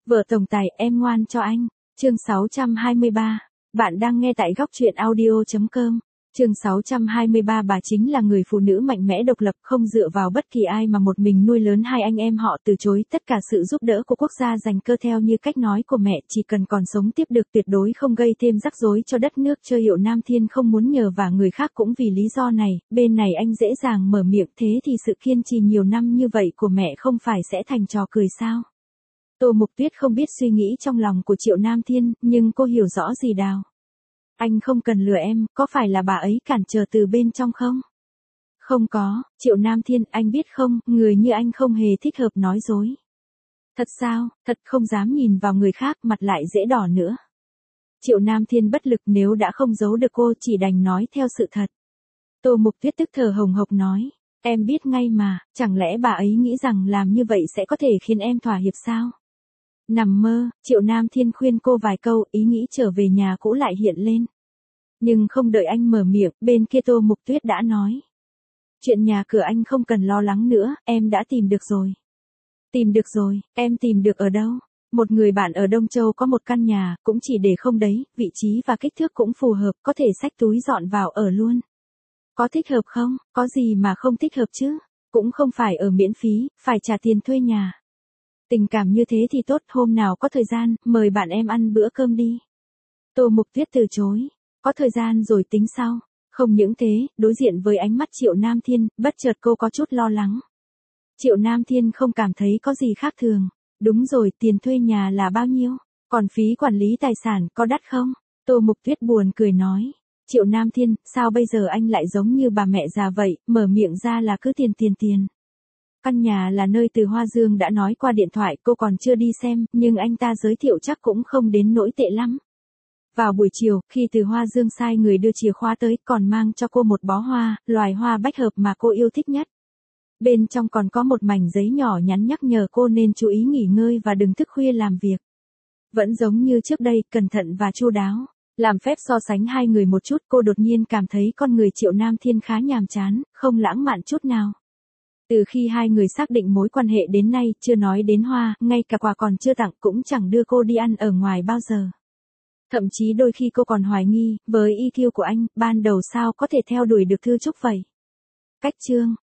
Vợ tổng tài, em ngoan cho anh. Chương 623. Bạn đang nghe tại góc truyện audio.com. Chương 623. Bà chính là người phụ nữ mạnh mẽ độc lập, không dựa vào bất kỳ ai mà một mình nuôi lớn hai anh em họ, từ chối tất cả sự giúp đỡ của quốc gia giành cơ. Theo như cách nói của mẹ, chỉ cần còn sống tiếp được, tuyệt đối không gây thêm rắc rối cho đất nước. Triệu Nam Thiên không muốn nhờ vả người khác cũng vì lý do này. Bên này anh dễ dàng mở miệng, thế thì sự kiên trì nhiều năm như vậy của mẹ không phải sẽ thành trò cười sao? Tô Mục Tuyết không biết suy nghĩ trong lòng của Triệu Nam Thiên, nhưng cô hiểu rõ gì Đào. Anh không cần lừa em, có phải là bà ấy cản trở từ bên trong không? Không có, Triệu Nam Thiên, anh biết không, người như anh không hề thích hợp nói dối. Thật sao, thật không dám nhìn vào người khác, mặt lại dễ đỏ nữa. Triệu Nam Thiên bất lực, nếu đã không giấu được cô chỉ đành nói theo sự thật. Tô Mục Tuyết tức thở hồng hộc nói, em biết ngay mà, chẳng lẽ bà ấy nghĩ rằng làm như vậy sẽ có thể khiến em thỏa hiệp sao? Nằm mơ, Triệu Nam Thiên khuyên cô vài câu, ý nghĩ trở về nhà cũ lại hiện lên. Nhưng không đợi anh mở miệng, bên kia Tô Mục Tuyết đã nói. Chuyện nhà cửa anh không cần lo lắng nữa, em đã tìm được rồi. Tìm được rồi, em tìm được ở đâu? Một người bạn ở Đông Châu có một căn nhà, cũng chỉ để không đấy, vị trí và kích thước cũng phù hợp, có thể xách túi dọn vào ở luôn. Có thích hợp không? Có gì mà không thích hợp chứ? Cũng không phải ở miễn phí, phải trả tiền thuê nhà. Tình cảm như thế thì tốt, hôm nào có thời gian, mời bạn em ăn bữa cơm đi. Tô Mục Tuyết từ chối. Có thời gian rồi tính sau. Không những thế, đối diện với ánh mắt Triệu Nam Thiên, bất chợt cô có chút lo lắng. Triệu Nam Thiên không cảm thấy có gì khác thường. Đúng rồi, tiền thuê nhà là bao nhiêu? Còn phí quản lý tài sản có đắt không? Tô Mục Tuyết buồn cười nói. Triệu Nam Thiên, sao bây giờ anh lại giống như bà mẹ già vậy, mở miệng ra là cứ tiền. Căn nhà là nơi Từ Hoa Dương đã nói qua điện thoại, cô còn chưa đi xem, nhưng anh ta giới thiệu chắc cũng không đến nỗi tệ lắm. Vào buổi chiều, khi Từ Hoa Dương sai người đưa chìa khóa tới, còn mang cho cô một bó hoa, loài hoa bách hợp mà cô yêu thích nhất. Bên trong còn có một mảnh giấy nhỏ nhắn nhắc nhở cô nên chú ý nghỉ ngơi và đừng thức khuya làm việc. Vẫn giống như trước đây, cẩn thận và chu đáo. Làm phép so sánh hai người một chút, cô đột nhiên cảm thấy con người Triệu Nam Thiên khá nhàm chán, không lãng mạn chút nào. Từ khi hai người xác định mối quan hệ đến nay, chưa nói đến hoa, ngay cả quà còn chưa tặng, cũng chẳng đưa cô đi ăn ở ngoài bao giờ. Thậm chí đôi khi cô còn hoài nghi, với EQ của anh, ban đầu sao có thể theo đuổi được Thư Trúc vậy? Cách chương,